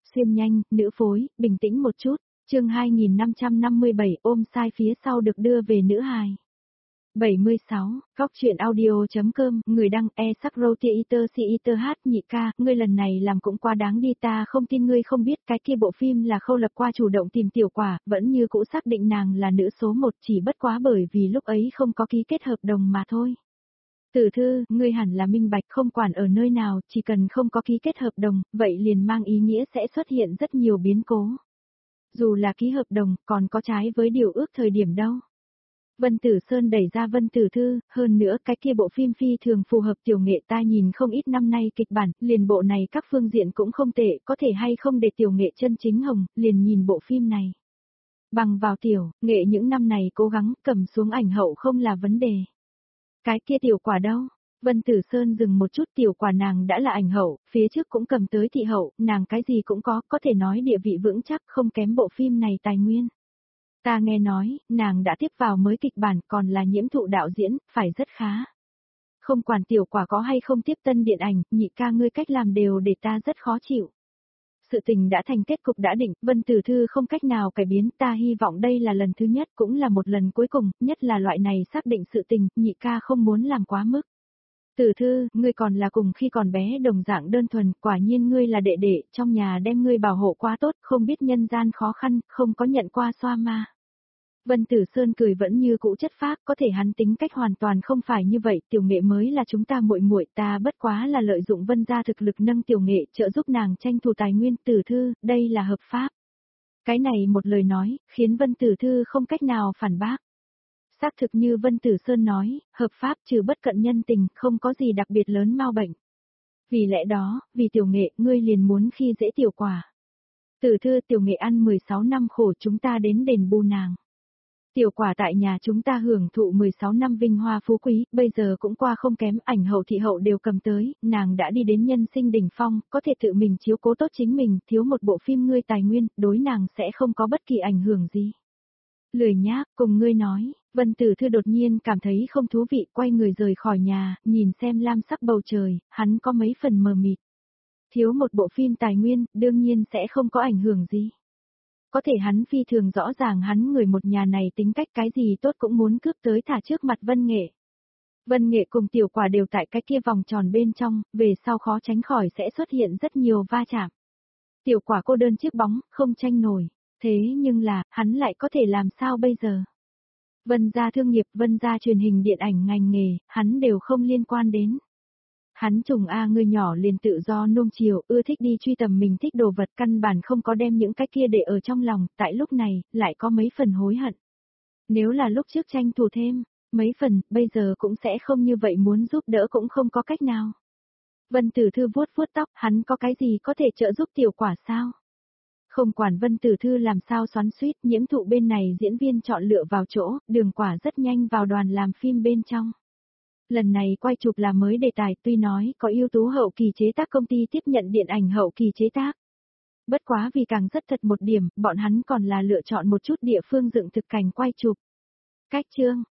xuyên nhanh, nữ phối, bình tĩnh một chút. Chương 2557 ôm sai phía sau được đưa về nữ hài. 76, góc chuyện audio.com, người đăng e-sắc-rô-tia-iter-si-iter-hát nhị ca, ngươi lần này làm cũng quá đáng đi, ta không tin ngươi không biết cái kia bộ phim là Khâu Lập qua chủ động tìm Tiểu Quả, vẫn như cũ xác định nàng là nữ số 1, chỉ bất quá bởi vì lúc ấy không có ký kết hợp đồng mà thôi. Tử thư, ngươi hẳn là minh bạch, không quản ở nơi nào, chỉ cần không có ký kết hợp đồng, vậy liền mang ý nghĩa sẽ xuất hiện rất nhiều biến cố. Dù là ký hợp đồng, còn có trái với điều ước thời điểm đâu. Vân Tử Sơn đẩy ra Vân Tử Thư, hơn nữa cái kia bộ phim phi thường phù hợp tiểu nghệ, ta nhìn không ít năm nay kịch bản, liền bộ này các phương diện cũng không tệ, có thể hay không để tiểu nghệ chân chính hồng, liền nhìn bộ phim này. Bằng vào tiểu, nghệ những năm này cố gắng cầm xuống ảnh hậu không là vấn đề. Cái kia Tiểu Quả đâu? Vân Tử Sơn dừng một chút, Tiểu Quả nàng đã là ảnh hậu, phía trước cũng cầm tới thị hậu, nàng cái gì cũng có thể nói địa vị vững chắc, không kém bộ phim này tài nguyên. Ta nghe nói, nàng đã tiếp vào mới kịch bản, còn là nhiễm thụ đạo diễn, phải rất khá. Không quản Tiểu Quả có hay không tiếp tân điện ảnh, nhị ca ngươi cách làm đều để ta rất khó chịu. Sự tình đã thành kết cục đã định, Vân Tử Thư không cách nào cải biến, ta hy vọng đây là lần thứ nhất cũng là một lần cuối cùng, nhất là loại này xác định sự tình, nhị ca không muốn làm quá mức. Tử Thư, ngươi còn là cùng khi còn bé đồng dạng đơn thuần, quả nhiên ngươi là đệ đệ, trong nhà đem ngươi bảo hộ quá tốt, không biết nhân gian khó khăn, không có nhận qua xoa ma. Vân Tử Sơn cười vẫn như cũ chất phác, có thể hắn tính cách hoàn toàn không phải như vậy, tiểu nghệ mới là chúng ta muội muội, ta bất quá là lợi dụng Vân gia thực lực nâng tiểu nghệ, trợ giúp nàng tranh thủ tài nguyên. Tử Thư, đây là hợp pháp. Cái này một lời nói, khiến Vân Tử Thư không cách nào phản bác. Xác thực như Vân Tử Sơn nói, hợp pháp trừ bất cận nhân tình, không có gì đặc biệt lớn mau bệnh. Vì lẽ đó, vì tiểu nghệ, ngươi liền muốn khi dễ Tiểu Quả. Tử Thư, tiểu nghệ ăn 16 năm khổ, chúng ta đến đền bù nàng. Tiểu Quả tại nhà chúng ta hưởng thụ 16 năm vinh hoa phú quý, bây giờ cũng qua không kém, ảnh hậu thị hậu đều cầm tới, nàng đã đi đến nhân sinh đỉnh phong, có thể tự mình chiếu cố tốt chính mình, thiếu một bộ phim ngươi tài nguyên, đối nàng sẽ không có bất kỳ ảnh hưởng gì. Lười nhác, cùng ngươi nói, Vân Tử Thư đột nhiên cảm thấy không thú vị, quay người rời khỏi nhà, nhìn xem lam sắc bầu trời, hắn có mấy phần mờ mịt. Thiếu một bộ phim tài nguyên, đương nhiên sẽ không có ảnh hưởng gì. Có thể hắn phi thường rõ ràng hắn người một nhà này tính cách cái gì tốt cũng muốn cướp tới thả trước mặt Vân Nghệ. Vân Nghệ cùng Tiểu Quả đều tại cái kia vòng tròn bên trong, về sau khó tránh khỏi sẽ xuất hiện rất nhiều va chạm. Tiểu Quả cô đơn chiếc bóng, không tranh nổi. Thế nhưng là, hắn lại có thể làm sao bây giờ? Vân gia thương nghiệp, Vân gia truyền hình điện ảnh ngành nghề, hắn đều không liên quan đến. Hắn trùng người nhỏ liền tự do nuông chiều, ưa thích đi truy tầm mình thích đồ vật, căn bản không có đem những cái kia để ở trong lòng, tại lúc này, lại có mấy phần hối hận. Nếu là lúc trước tranh thủ thêm, mấy phần, bây giờ cũng sẽ không như vậy, muốn giúp đỡ cũng không có cách nào. Vân Tử Thư vuốt vuốt tóc, hắn có cái gì có thể trợ giúp Tiểu Quả sao? Không quản Vân Tử Thư làm sao xoắn xuýt, nhiễm thụ bên này diễn viên chọn lựa vào chỗ, Đường Quả rất nhanh vào đoàn làm phim bên trong. Lần này quay chụp là mới đề tài, tuy nói có ưu tú hậu kỳ chế tác công ty tiếp nhận điện ảnh hậu kỳ chế tác. Bất quá vì càng rất thật một điểm, bọn hắn còn là lựa chọn một chút địa phương dựng thực cảnh quay chụp. Cách chương,